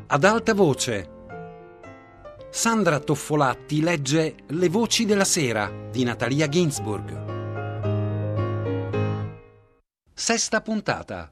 Ad alta voce. Sandra Toffolatti legge Le voci della sera di Natalia Ginzburg. Sesta puntata.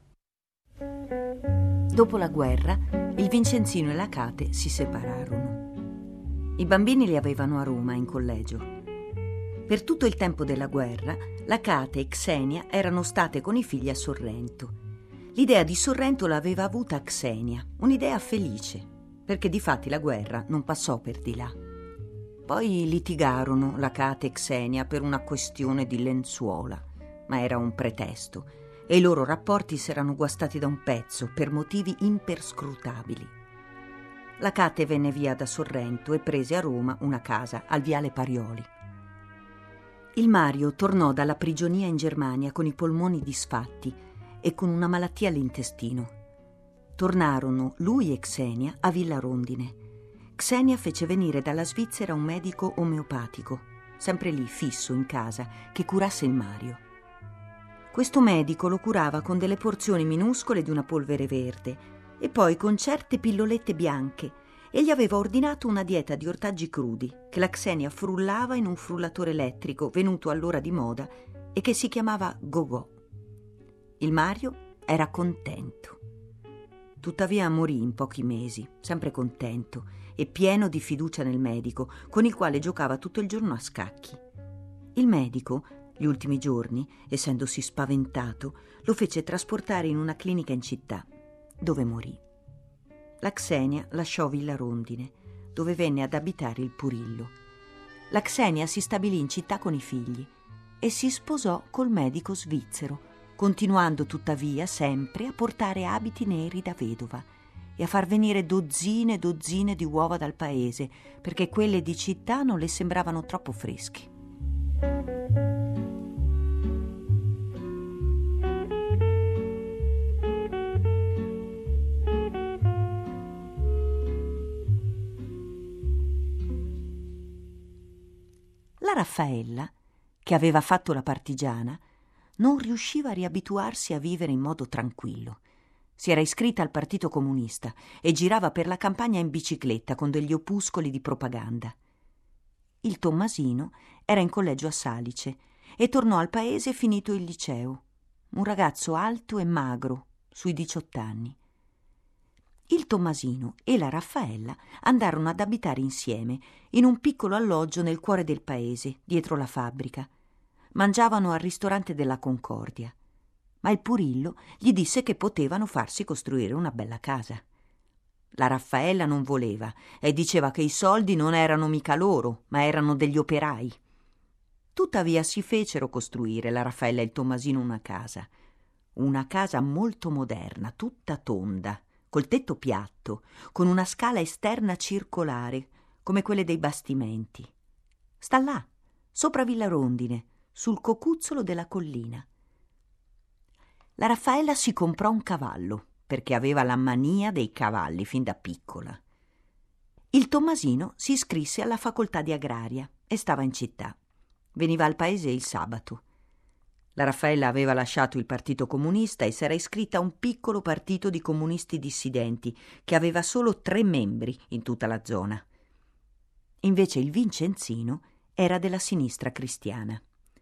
Dopo la guerra, il Vincenzino e la Kate si separarono. I bambini li avevano a Roma in collegio. Per tutto il tempo della guerra, la Kate e Xenia erano state con i figli a Sorrento. L'idea di Sorrento l'aveva avuta Xenia, un'idea felice, perché difatti la guerra non passò per di là. Poi litigarono la Kate e Xenia per una questione di lenzuola, ma era un pretesto, e i loro rapporti s'erano guastati da un pezzo per motivi imperscrutabili. La Kate venne via da Sorrento e prese a Roma una casa al Viale Parioli. Il Mario tornò dalla prigionia in Germania con i polmoni disfatti e con una malattia all'intestino. Tornarono lui e Xenia a Villa Rondine. Xenia fece venire dalla Svizzera un medico omeopatico, sempre lì fisso in casa, che curasse il Mario. Questo medico lo curava con delle porzioni minuscole di una polvere verde e poi con certe pillolette bianche, e gli aveva ordinato una dieta di ortaggi crudi che la Xenia frullava in un frullatore elettrico venuto allora di moda e che si chiamava Go-Go. Il Mario era contento. Tuttavia morì in pochi mesi, sempre contento e pieno di fiducia nel medico, con il quale giocava tutto il giorno a scacchi. Il medico, gli ultimi giorni, essendosi spaventato, lo fece trasportare in una clinica in città, dove morì. La Xenia lasciò Villa Rondine, dove venne ad abitare il Purillo. La Xenia si stabilì in città con i figli e si sposò col medico svizzero, continuando tuttavia sempre a portare abiti neri da vedova e a far venire dozzine e dozzine di uova dal paese, perché quelle di città non le sembravano troppo fresche. La Raffaella, che aveva fatto la partigiana, non riusciva a riabituarsi a vivere in modo tranquillo. Si era iscritta al Partito Comunista e girava per la campagna in bicicletta con degli opuscoli di propaganda. Il Tommasino era in collegio a Salice e tornò al paese finito il liceo. Un ragazzo alto e magro, sui 18 anni. Il Tommasino e la Raffaella andarono ad abitare insieme in un piccolo alloggio nel cuore del paese, dietro la fabbrica. Mangiavano al ristorante della Concordia, ma il Purillo gli disse che potevano farsi costruire una bella casa. La Raffaella non voleva e diceva che i soldi non erano mica loro, ma erano degli operai. Tuttavia si fecero costruire la Raffaella e il Tommasino una casa molto moderna, tutta tonda, col tetto piatto, con una scala esterna circolare, come quelle dei bastimenti. Sta là, sopra Villa Rondine, sul cocuzzolo della collina. La Raffaella si comprò un cavallo, perché aveva la mania dei cavalli fin da piccola. Il Tommasino si iscrisse alla facoltà di agraria e stava in città. Veniva al paese il sabato. La Raffaella aveva lasciato il Partito Comunista e s'era iscritta a un piccolo partito di comunisti dissidenti che aveva solo 3 membri in tutta la zona. Invece il Vincenzino era della sinistra cristiana.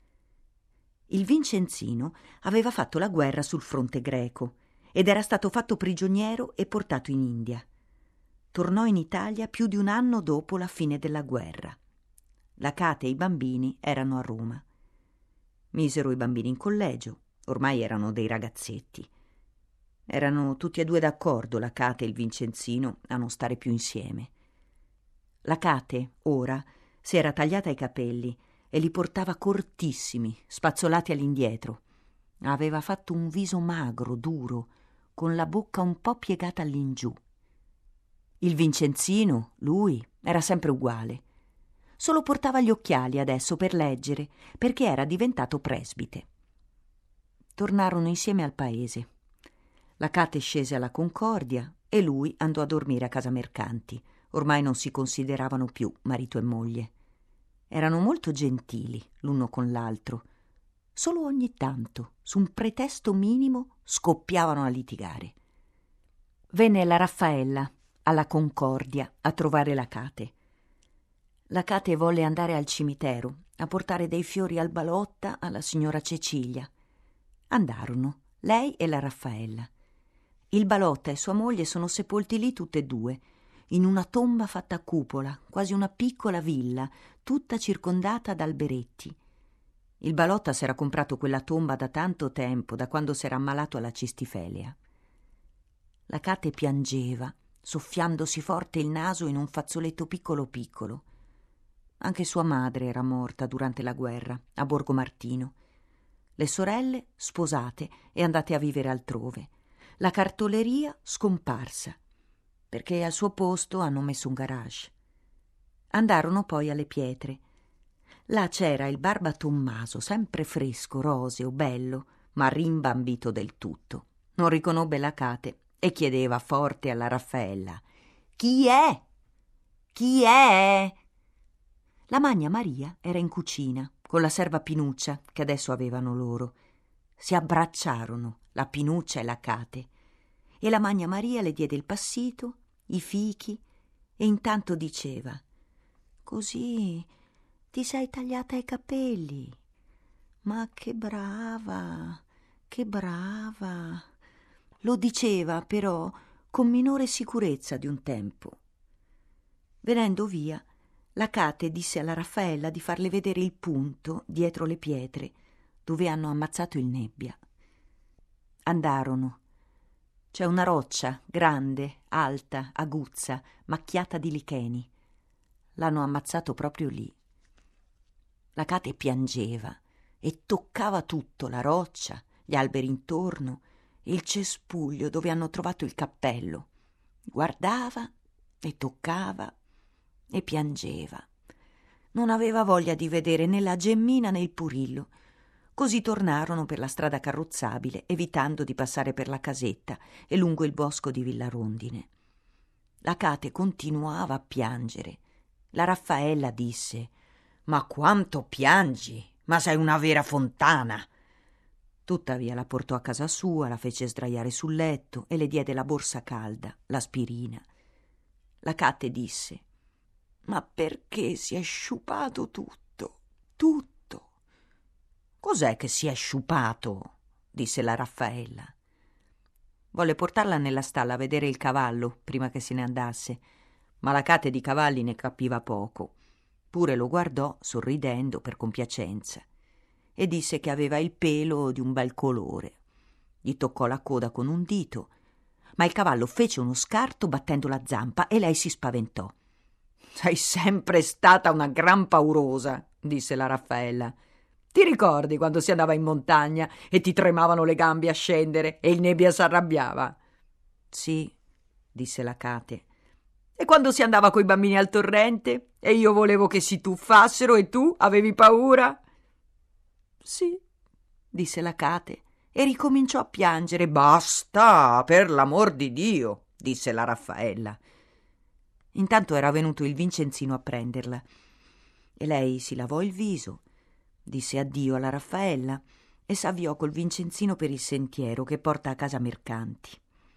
Il Vincenzino aveva fatto la guerra sul fronte greco ed era stato fatto prigioniero e portato in India. Tornò in Italia più di un anno dopo la fine della guerra. La Kate e i bambini erano a Roma. Misero i bambini in collegio, ormai erano dei ragazzetti. Erano tutti e 2 d'accordo, la Kate e il Vincenzino, a non stare più insieme. La Kate, ora, si era tagliata i capelli e li portava cortissimi, spazzolati all'indietro. Aveva fatto un viso magro, duro, con la bocca un po' piegata all'ingiù. Il Vincenzino, lui, era sempre uguale. Solo portava gli occhiali adesso per leggere, perché era diventato presbite. Tornarono insieme al paese. La Kate scese alla Concordia e lui andò a dormire a Casa Mercanti. Ormai non si consideravano più marito e moglie. Erano molto gentili l'uno con l'altro. Solo ogni tanto, su un pretesto minimo, scoppiavano a litigare. Venne la Raffaella alla Concordia a trovare l'Acate. L'Acate volle andare al cimitero a portare dei fiori al Balotta alla signora Cecilia. Andarono, lei e la Raffaella. Il Balotta e sua moglie sono sepolti lì tutte e due, in una tomba fatta a cupola, quasi una piccola villa, tutta circondata da alberetti. Il Balotta s'era comprato quella tomba da tanto tempo, da quando s'era ammalato alla cistifelia. L'Acate piangeva, soffiandosi forte il naso in un fazzoletto piccolo piccolo. Anche sua madre era morta durante la guerra, a Borgo Martino. Le sorelle sposate e andate a vivere altrove. La cartoleria scomparsa, perché al suo posto hanno messo un garage. Andarono poi alle Pietre. Là c'era il Barba Tommaso, sempre fresco, roseo, bello, ma rimbambito del tutto. Non riconobbe l'Acate e chiedeva forte alla Raffaella: «Chi è? Chi è?» La Magna Maria era in cucina con la serva Pinuccia che adesso avevano loro. Si abbracciarono, la Pinuccia e l'Acate, e la Magna Maria le diede il passito, i fichi, e intanto diceva: «Così ti sei tagliata i capelli. Ma che brava, che brava!» Lo diceva però con minore sicurezza di un tempo. Venendo via, l'Acate disse alla Raffaella di farle vedere il punto dietro le pietre dove hanno ammazzato il Nebbia. Andarono. C'è una roccia grande, alta, aguzza, macchiata di licheni. L'hanno ammazzato proprio lì. L'Acate piangeva e toccava tutto, la roccia, gli alberi intorno, il cespuglio dove hanno trovato il cappello. Guardava e toccava e piangeva. Non aveva voglia di vedere né la gemmina né il Purillo. Così tornarono per la strada carrozzabile, evitando di passare per la casetta e lungo il bosco di Villarondine. L'Acate continuava a piangere. La Raffaella disse: «Ma quanto piangi? Ma sei una vera fontana!» Tuttavia la portò a casa sua, la fece sdraiare sul letto e le diede la borsa calda, l'aspirina. L'Acate disse: «Ma perché si è sciupato tutto, tutto?» «Cos'è che si è sciupato?» disse la Raffaella. Volle portarla nella stalla a vedere il cavallo prima che se ne andasse, ma l'Acate di cavalli ne capiva poco. Pure lo guardò sorridendo per compiacenza e disse che aveva il pelo di un bel colore. Gli toccò la coda con un dito, ma il cavallo fece uno scarto battendo la zampa e lei si spaventò. «Sei sempre stata una gran paurosa», disse la Raffaella. «Ti ricordi quando si andava in montagna e ti tremavano le gambe a scendere e il Nebbia s'arrabbiava?» «Sì», disse l'Acate. «E quando si andava coi bambini al torrente e io volevo che si tuffassero e tu avevi paura?» «Sì», disse l'Acate e ricominciò a piangere. «Basta, per l'amor di Dio», disse la Raffaella. Intanto era venuto il Vincenzino a prenderla e lei si lavò il viso, disse addio alla Raffaella e s'avviò col Vincenzino per il sentiero che porta a casa Mercanti.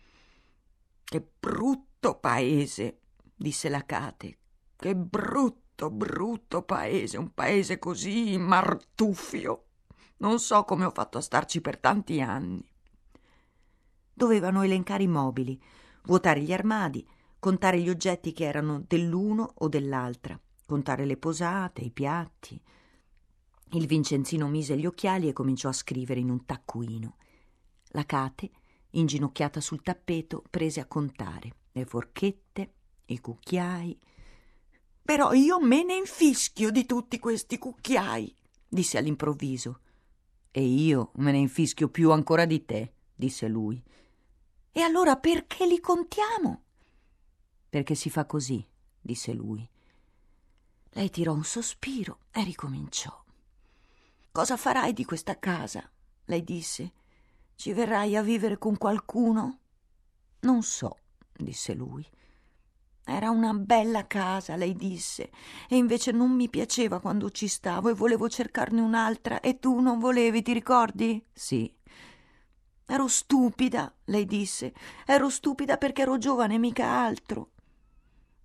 «Che brutto paese», disse l'Acate, «che brutto, brutto paese, un paese così martuffio. Non so come ho fatto a starci per tanti anni». Dovevano elencare i mobili, vuotare gli armadi, contare gli oggetti che erano dell'uno o dell'altra, contare le posate, i piatti. Il Vincenzino mise gli occhiali e cominciò a scrivere in un taccuino. L'Acate, inginocchiata sul tappeto, prese a contare le forchette, i cucchiai. «Però io me ne infischio di tutti questi cucchiai», disse all'improvviso. «E io me ne infischio più ancora di te», disse lui. «E allora perché li contiamo?» «Perché si fa così», disse lui. Lei tirò un sospiro e ricominciò. «Cosa farai di questa casa?» lei disse. «Ci verrai a vivere con qualcuno?» «Non so», disse lui. «Era una bella casa», lei disse, «e invece non mi piaceva quando ci stavo e volevo cercarne un'altra e tu non volevi, ti ricordi?» «Sì». «Ero stupida», lei disse, «ero stupida perché ero giovane, mica altro.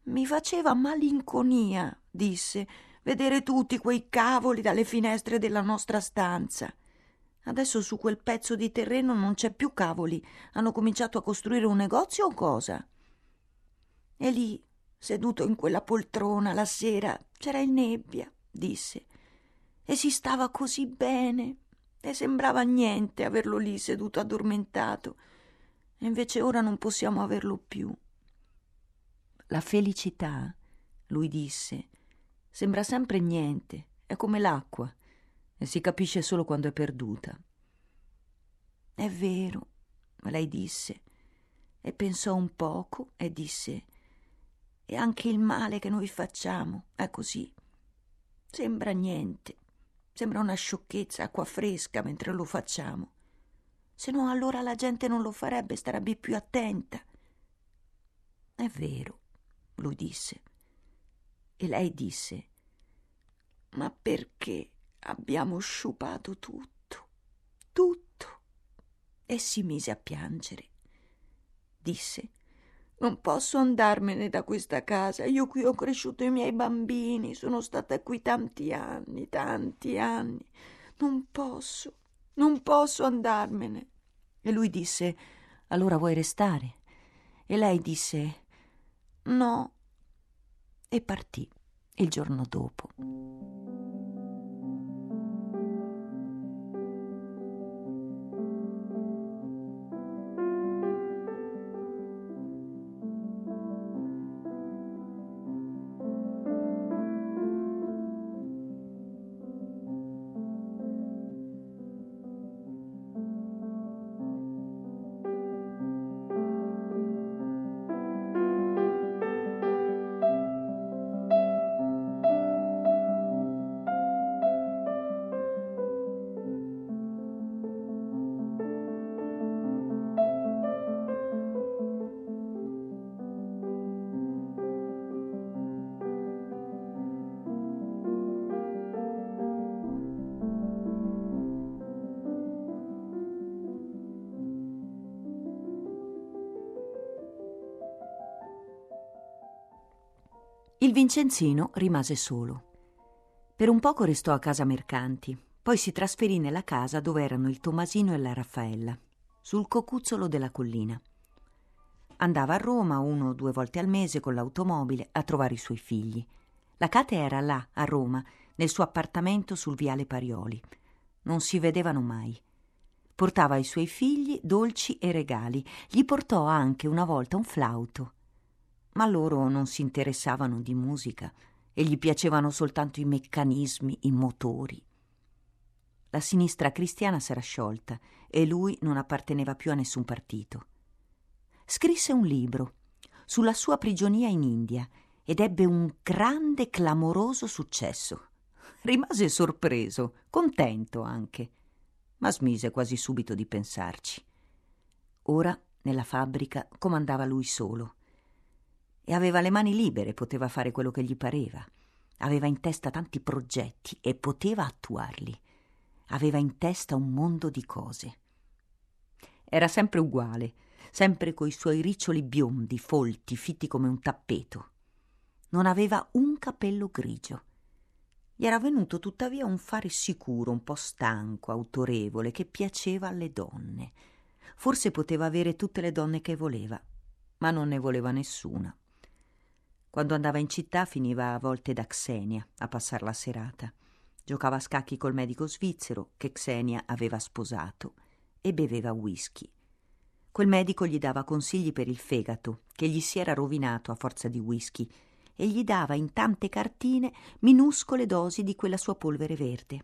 Mi faceva malinconia, disse, vedere tutti quei cavoli dalle finestre della nostra stanza. Adesso su quel pezzo di terreno non c'è più cavoli. Hanno cominciato a costruire un negozio o cosa? E lì, seduto in quella poltrona la sera, c'era il nebbia, disse, e si stava così bene, e sembrava niente averlo lì seduto addormentato, e invece ora non possiamo averlo più. La felicità, lui disse, sembra sempre niente, è come l'acqua, e si capisce solo quando è perduta. È vero, lei disse, e pensò un poco e disse, e anche il male che noi facciamo è così. Sembra niente, sembra una sciocchezza, acqua fresca mentre lo facciamo. Se no allora la gente non lo farebbe, starebbe più attenta. È vero, lui disse. E lei disse, ma perché abbiamo sciupato tutto, tutto? E si mise a piangere. Disse, non posso andarmene da questa casa, io qui ho cresciuto i miei bambini, sono stata qui tanti anni, non posso andarmene. E lui disse, allora vuoi restare? E lei disse, no, e partì il giorno dopo. Il Vincenzino rimase solo. Per un poco restò a casa Mercanti, poi si trasferì nella casa dove erano il Tommasino e la Raffaella, sul cocuzzolo della collina. Andava a Roma 1 o 2 volte al mese con l'automobile a trovare i suoi figli. La Kate era là, a Roma, nel suo appartamento sul viale Parioli. Non si vedevano mai. Portava ai suoi figli dolci e regali. Gli portò anche una volta un flauto. Ma loro non si interessavano di musica e gli piacevano soltanto i meccanismi, i motori. La sinistra cristiana s'era sciolta e lui non apparteneva più a nessun partito. Scrisse un libro sulla sua prigionia in India ed ebbe un grande, clamoroso successo. Rimase sorpreso, contento anche, ma smise quasi subito di pensarci. Ora, nella fabbrica, comandava lui solo. E aveva le mani libere, poteva fare quello che gli pareva. Aveva in testa tanti progetti e poteva attuarli. Aveva in testa un mondo di cose. Era sempre uguale, sempre coi suoi riccioli biondi, folti, fitti come un tappeto. Non aveva un capello grigio. Gli era venuto tuttavia un fare sicuro, un po' stanco, autorevole, che piaceva alle donne. Forse poteva avere tutte le donne che voleva, ma non ne voleva nessuna. Quando andava in città finiva a volte da Xenia a passar la serata. Giocava a scacchi col medico svizzero che Xenia aveva sposato e beveva whisky. Quel medico gli dava consigli per il fegato, che gli si era rovinato a forza di whisky, e gli dava in tante cartine minuscole dosi di quella sua polvere verde.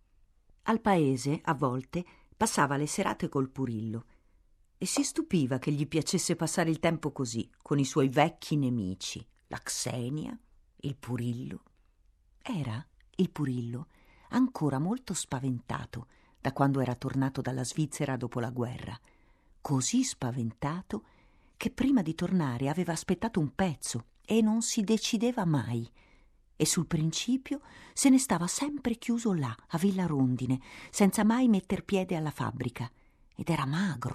Al paese, a volte, passava le serate col Purillo e si stupiva che gli piacesse passare il tempo così, con i suoi vecchi nemici, la Xenia, il Purillo. Era, il Purillo, ancora molto spaventato da quando era tornato dalla Svizzera dopo la guerra, così spaventato che prima di tornare aveva aspettato un pezzo e non si decideva mai, e sul principio se ne stava sempre chiuso là, a Villa Rondine, senza mai metter piede alla fabbrica, ed era magro,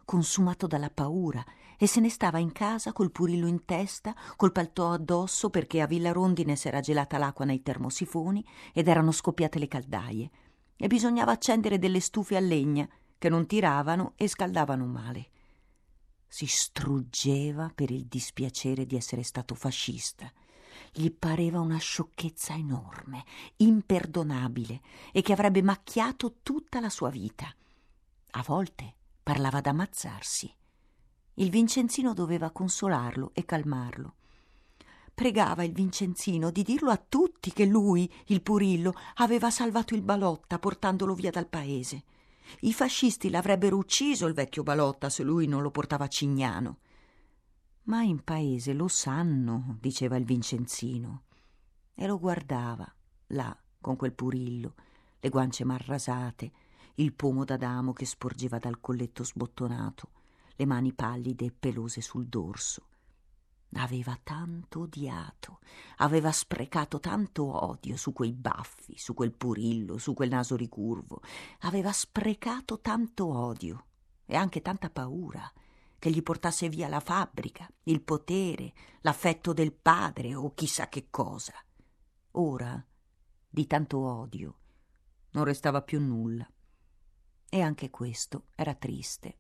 consumato dalla paura e se ne stava in casa col Purillo in testa, col paltò addosso perché a Villa Rondine s'era gelata l'acqua nei termosifoni ed erano scoppiate le caldaie e bisognava accendere delle stufe a legna che non tiravano e scaldavano male. Si struggeva per il dispiacere di essere stato fascista. Gli pareva una sciocchezza enorme, imperdonabile e che avrebbe macchiato tutta la sua vita. A volte parlava d'ammazzarsi. Il Vincenzino doveva consolarlo e calmarlo. Pregava il Vincenzino di dirlo a tutti che lui, il Purillo, aveva salvato il Balotta portandolo via dal paese. I fascisti l'avrebbero ucciso il vecchio Balotta se lui non lo portava a Cignano. Ma in paese lo sanno, diceva il Vincenzino. E lo guardava, là, con quel Purillo, le guance marrasate, il pomo d'Adamo che sporgeva dal colletto sbottonato, le mani pallide e pelose sul dorso. Aveva tanto odiato, aveva sprecato tanto odio su quei baffi, su quel Purillo, su quel naso ricurvo. Aveva sprecato tanto odio e anche tanta paura che gli portasse via la fabbrica, il potere, l'affetto del padre o chissà che cosa. Ora, di tanto odio, non restava più nulla. E anche questo era triste.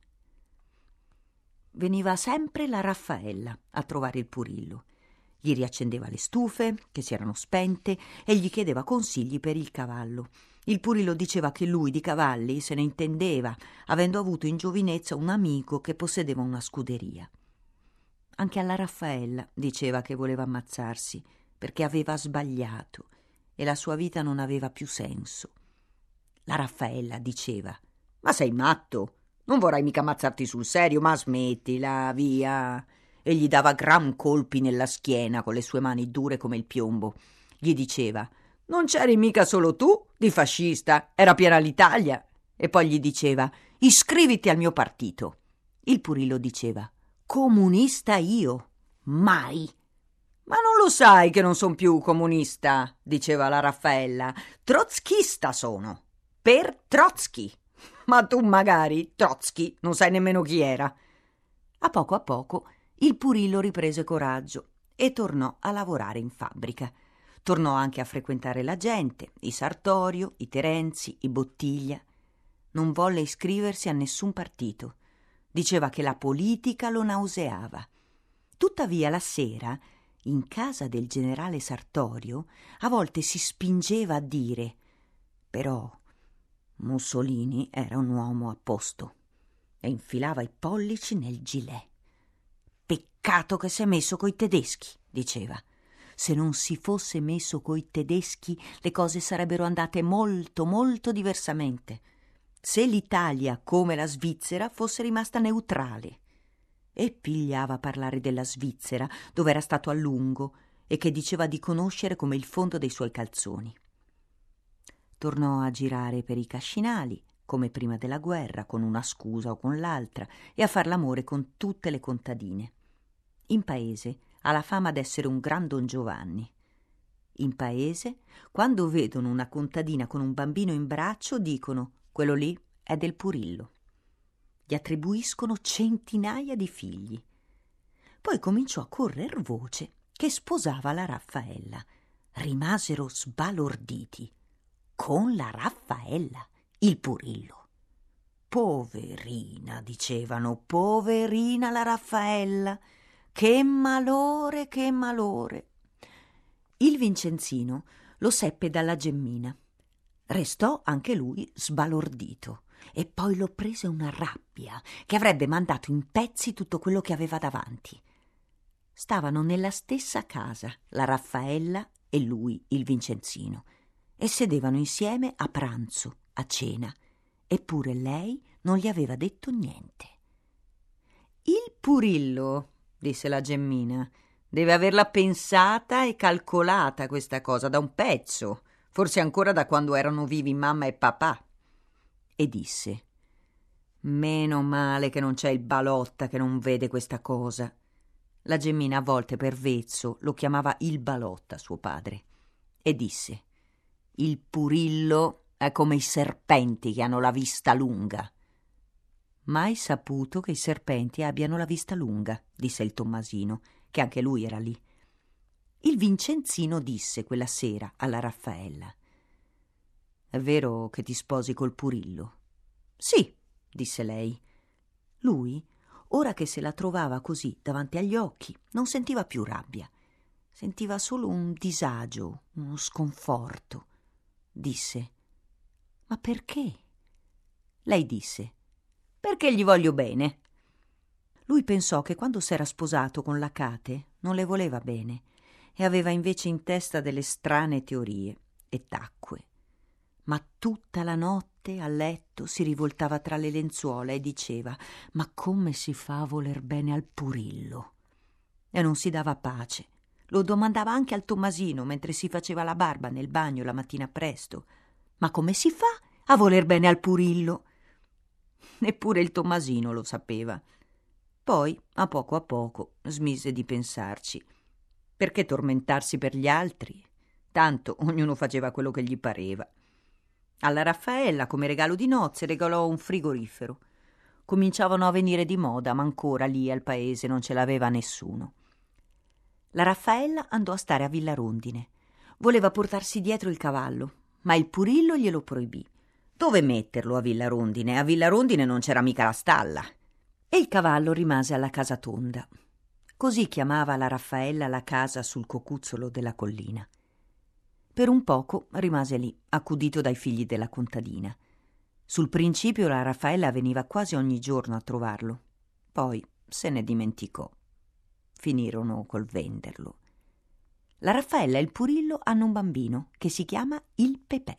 Veniva sempre la Raffaella a trovare il Purillo. Gli riaccendeva le stufe, che si erano spente, e gli chiedeva consigli per il cavallo. Il Purillo diceva che lui di cavalli se ne intendeva, avendo avuto in giovinezza un amico che possedeva una scuderia. Anche alla Raffaella diceva che voleva ammazzarsi, perché aveva sbagliato e la sua vita non aveva più senso. La Raffaella diceva: «Ma sei matto? Non vorrai mica ammazzarti sul serio, ma smettila, via!» E gli dava gran colpi nella schiena con le sue mani dure come il piombo. Gli diceva: «Non c'eri mica solo tu di fascista, era piena l'Italia!» E poi gli diceva: «Iscriviti al mio partito!» Il Purillo diceva: «Comunista io? Mai!» «Ma non lo sai che non son più comunista?» diceva la Raffaella. «Trotskista sono, per Trotsky!» «Ma tu magari, Trotsky, non sai nemmeno chi era!» A poco il Purillo riprese coraggio e tornò a lavorare in fabbrica. Tornò anche a frequentare la gente, i Sartorio, i Terenzi, i Bottiglia. Non volle iscriversi a nessun partito. Diceva che la politica lo nauseava. Tuttavia la sera, in casa del generale Sartorio, a volte si spingeva a dire: «Però Mussolini era un uomo a posto», e infilava i pollici nel gilet. «Peccato che si è messo coi tedeschi», diceva. «Se non si fosse messo coi tedeschi le cose sarebbero andate molto, molto diversamente. Se l'Italia, come la Svizzera, fosse rimasta neutrale». E pigliava a parlare della Svizzera, dove era stato a lungo e che diceva di conoscere come il fondo dei suoi calzoni. Tornò a girare per i cascinali, come prima della guerra, con una scusa o con l'altra, e a far l'amore con tutte le contadine. In paese ha la fama d'essere un gran Don Giovanni. In paese, quando vedono una contadina con un bambino in braccio, dicono: «Quello lì è del Purillo». Gli attribuiscono centinaia di figli. Poi cominciò a correr voce che sposava la Raffaella. Rimasero sbalorditi. Con la Raffaella, il Purillo. «Poverina», dicevano, «poverina la Raffaella, che malore, che malore». Il Vincenzino lo seppe dalla Gemmina. Restò anche lui sbalordito e poi lo prese una rabbia che avrebbe mandato in pezzi tutto quello che aveva davanti. Stavano nella stessa casa la Raffaella e lui, il Vincenzino, e sedevano insieme a pranzo, a cena, eppure lei non gli aveva detto niente. «Il Purillo», disse la Gemmina, «deve averla pensata e calcolata questa cosa da un pezzo, forse ancora da quando erano vivi mamma e papà». E disse: «Meno male che non c'è il Balotta che non vede questa cosa». La Gemmina a volte per vezzo lo chiamava il Balotta, suo padre, e disse: «Il Purillo è come i serpenti che hanno la vista lunga». Mai saputo che i serpenti abbiano la vista lunga, disse il Tommasino, che anche lui era lì. Il Vincenzino disse quella sera alla Raffaella: «È vero che ti sposi col Purillo?» «Sì», disse lei. Lui, ora che se la trovava così davanti agli occhi, non sentiva più rabbia. Sentiva solo un disagio, uno sconforto. Disse: «Ma perché?» Lei disse: «Perché gli voglio bene». Lui pensò che quando s'era sposato con l'Acate non le voleva bene e aveva invece in testa delle strane teorie, e tacque. Ma tutta la notte a letto si rivoltava tra le lenzuola e diceva: «Ma come si fa a voler bene al Purillo?» E non si dava pace. Lo domandava anche al Tommasino mentre si faceva la barba nel bagno la mattina presto: «Ma come si fa a voler bene al Purillo?» Neppure il Tommasino lo sapeva. Poi, a poco, smise di pensarci. Perché tormentarsi per gli altri? Tanto ognuno faceva quello che gli pareva. Alla Raffaella, come regalo di nozze, regalò un frigorifero. Cominciavano a venire di moda, ma ancora lì al paese non ce l'aveva nessuno. La Raffaella andò a stare a Villarondine. Voleva portarsi dietro il cavallo, ma il Purillo glielo proibì. Dove metterlo a Villarondine? A Villarondine non c'era mica la stalla. E il cavallo rimase alla Casa Tonda. Così chiamava la Raffaella la casa sul cocuzzolo della collina. Per un poco rimase lì, accudito dai figli della contadina. Sul principio la Raffaella veniva quasi ogni giorno a trovarlo. Poi se ne dimenticò. Finirono col venderlo. La Raffaella e il Purillo hanno un bambino che si chiama il Pepè.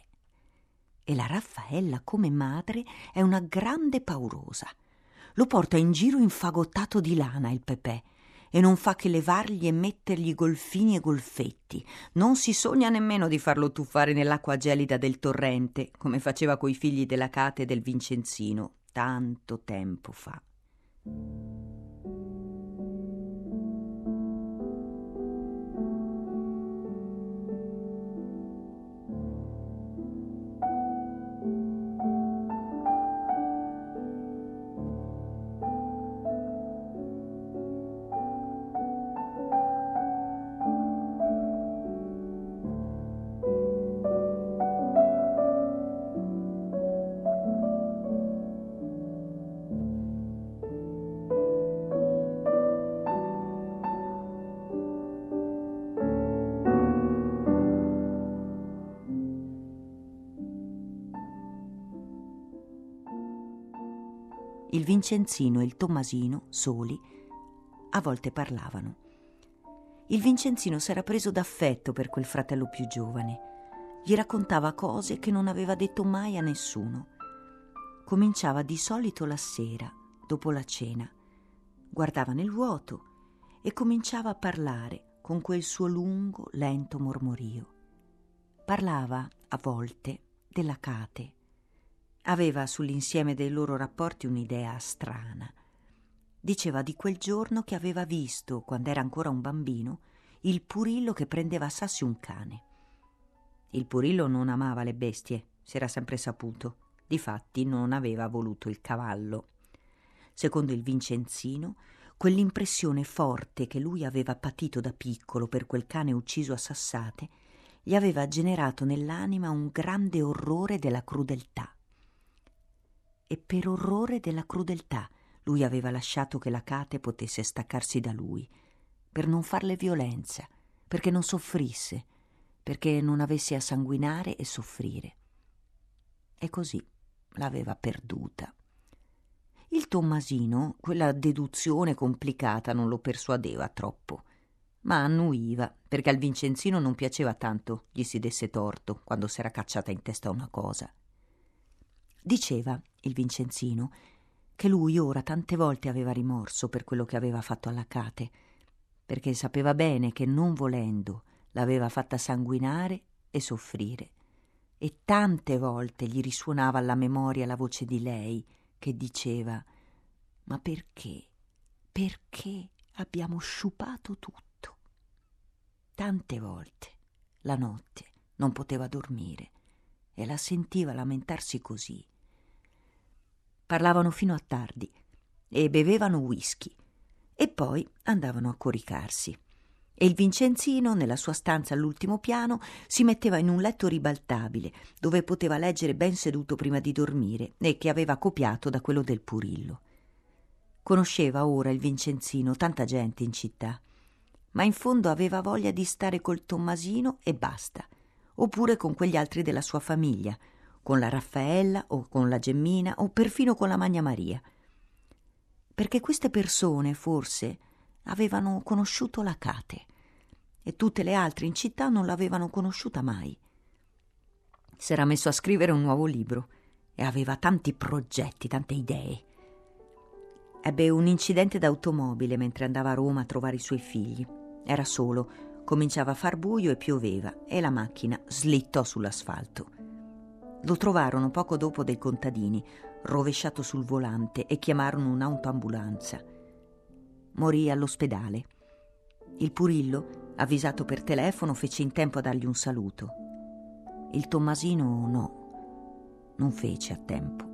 E la Raffaella, come madre, è una grande paurosa. Lo porta in giro infagottato di lana il Pepè e non fa che levargli e mettergli golfini e golfetti. Non si sogna nemmeno di farlo tuffare nell'acqua gelida del torrente, come faceva coi figli dell'Acate e del Vincenzino tanto tempo fa. Il Vincenzino e il Tommasino, soli, a volte parlavano. Il Vincenzino s'era preso d'affetto per quel fratello più giovane. Gli raccontava cose che non aveva detto mai a nessuno. Cominciava di solito la sera, dopo la cena. Guardava nel vuoto e cominciava a parlare con quel suo lungo, lento mormorio. Parlava, a volte, dell'Acate. Aveva sull'insieme dei loro rapporti un'idea strana. Diceva di quel giorno che aveva visto, quando era ancora un bambino, il Purillo che prendeva a sassi un cane. Il Purillo non amava le bestie, si era sempre saputo. Difatti non aveva voluto il cavallo. Secondo il Vincenzino, quell'impressione forte che lui aveva patito da piccolo per quel cane ucciso a sassate gli aveva generato nell'anima un grande orrore della crudeltà. E per orrore della crudeltà lui aveva lasciato che l'Acate potesse staccarsi da lui, per non farle violenza, perché non soffrisse, perché non avesse a sanguinare e soffrire. E così l'aveva perduta. Il Tommasino quella deduzione complicata non lo persuadeva troppo, ma annuiva, perché al Vincenzino non piaceva tanto gli si desse torto quando s'era cacciata in testa una cosa. Diceva il Vincenzino che lui ora tante volte aveva rimorso per quello che aveva fatto all'Acate, perché sapeva bene che non volendo l'aveva fatta sanguinare e soffrire, e tante volte gli risuonava alla memoria la voce di lei che diceva: «Ma perché? Perché abbiamo sciupato tutto?» Tante volte la notte non poteva dormire e la sentiva lamentarsi così. Parlavano fino a tardi e bevevano whisky e poi andavano a coricarsi. E il Vincenzino, nella sua stanza all'ultimo piano, si metteva in un letto ribaltabile dove poteva leggere ben seduto prima di dormire e che aveva copiato da quello del Purillo. Conosceva ora il Vincenzino tanta gente in città, ma in fondo aveva voglia di stare col Tommasino e basta, oppure con quegli altri della sua famiglia, con la Raffaella o con la Gemmina o perfino con la Magna Maria. Perché queste persone, forse, avevano conosciuto la Cate e tutte le altre in città non l'avevano conosciuta mai. S'era messo a scrivere un nuovo libro e aveva tanti progetti, tante idee. Ebbe un incidente d'automobile mentre andava a Roma a trovare i suoi figli. Era solo, cominciava a far buio e pioveva e la macchina slittò sull'asfalto. Lo trovarono poco dopo dei contadini, rovesciato sul volante, e chiamarono un'autoambulanza. Morì all'ospedale. Il Purillo, avvisato per telefono, fece in tempo a dargli un saluto. Il Tommasino no, non fece a tempo.